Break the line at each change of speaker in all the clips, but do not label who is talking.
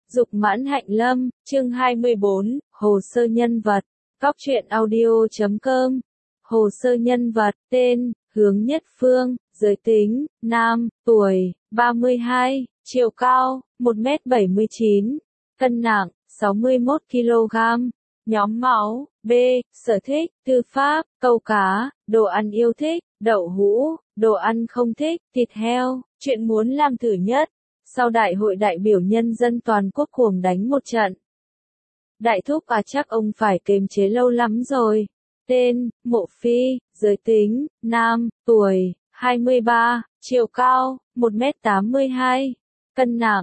Dục mãn hạnh lâm, chương 24, hồ sơ nhân vật. Góc truyện audio.com. Hồ sơ nhân vật, tên, Hướng Nhất Phương, giới tính, nam, tuổi, 32, chiều cao, 1m79, cân nặng, 61kg, nhóm máu, B, sở thích, thư pháp, câu cá, đồ ăn yêu thích, đậu hũ, đồ ăn không thích, thịt heo, chuyện muốn làm thử nhất. Sau đại hội đại biểu nhân dân toàn quốc cuồng đánh một trận. Đại thúc à, chắc ông phải kiềm chế lâu lắm rồi. Tên, Mộ Phi, giới tính, nam, tuổi, 23, chiều cao, 1m82, cân nặng,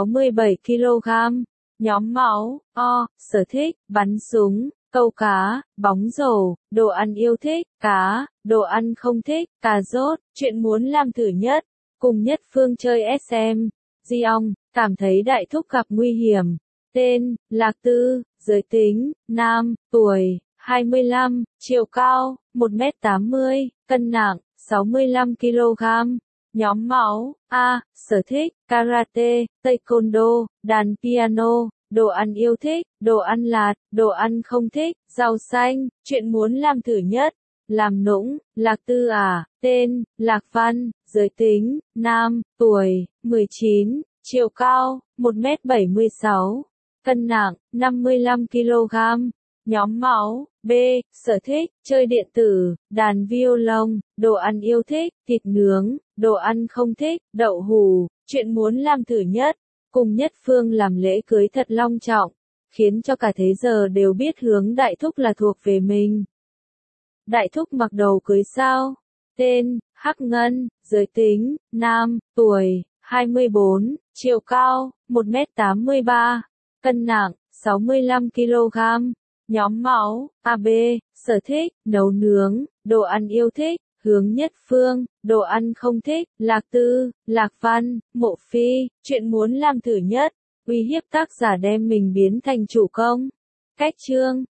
67kg, nhóm máu, O, sở thích, bắn súng, câu cá, bóng rổ, đồ ăn yêu thích, cá, đồ ăn không thích, cà rốt, chuyện muốn làm thử nhất, cùng Nhất Phương chơi SM. Di ong, cảm thấy đại thúc gặp nguy hiểm. Tên, Lạc Tư, giới tính, nam, tuổi, 25, chiều cao, 1m80, cân nặng, 65kg, nhóm máu, A, sở thích, karate, taekwondo, đàn piano, đồ ăn yêu thích, đồ ăn lạt, đồ ăn không thích, rau xanh, chuyện muốn làm thử nhất. Làm nũng, Lạc Tư à, tên, Lạc Văn, giới tính, nam, tuổi, 19, chiều cao, 1m76, cân nặng, 55kg, nhóm máu, B, sở thích, chơi điện tử, đàn violon, đồ ăn yêu thích, thịt nướng, đồ ăn không thích, đậu hũ, chuyện muốn làm thử nhất, cùng Nhất Phương làm lễ cưới thật long trọng, khiến cho cả thế giờ đều biết Hướng đại thúc là thuộc về mình. Đại thúc mặc đồ cưới sao? Tên, Hắc Ngân, giới tính, nam, tuổi, 24, chiều cao, 1m83, cân nặng, 65kg, nhóm máu, AB, sở thích, nấu nướng, đồ ăn yêu thích, Hướng Nhất Phương, đồ ăn không thích, Lạc Tư, Lạc Văn, Mộ Phi, chuyện muốn làm thử nhất, uy hiếp tác giả đem mình biến thành chủ công. Cách chương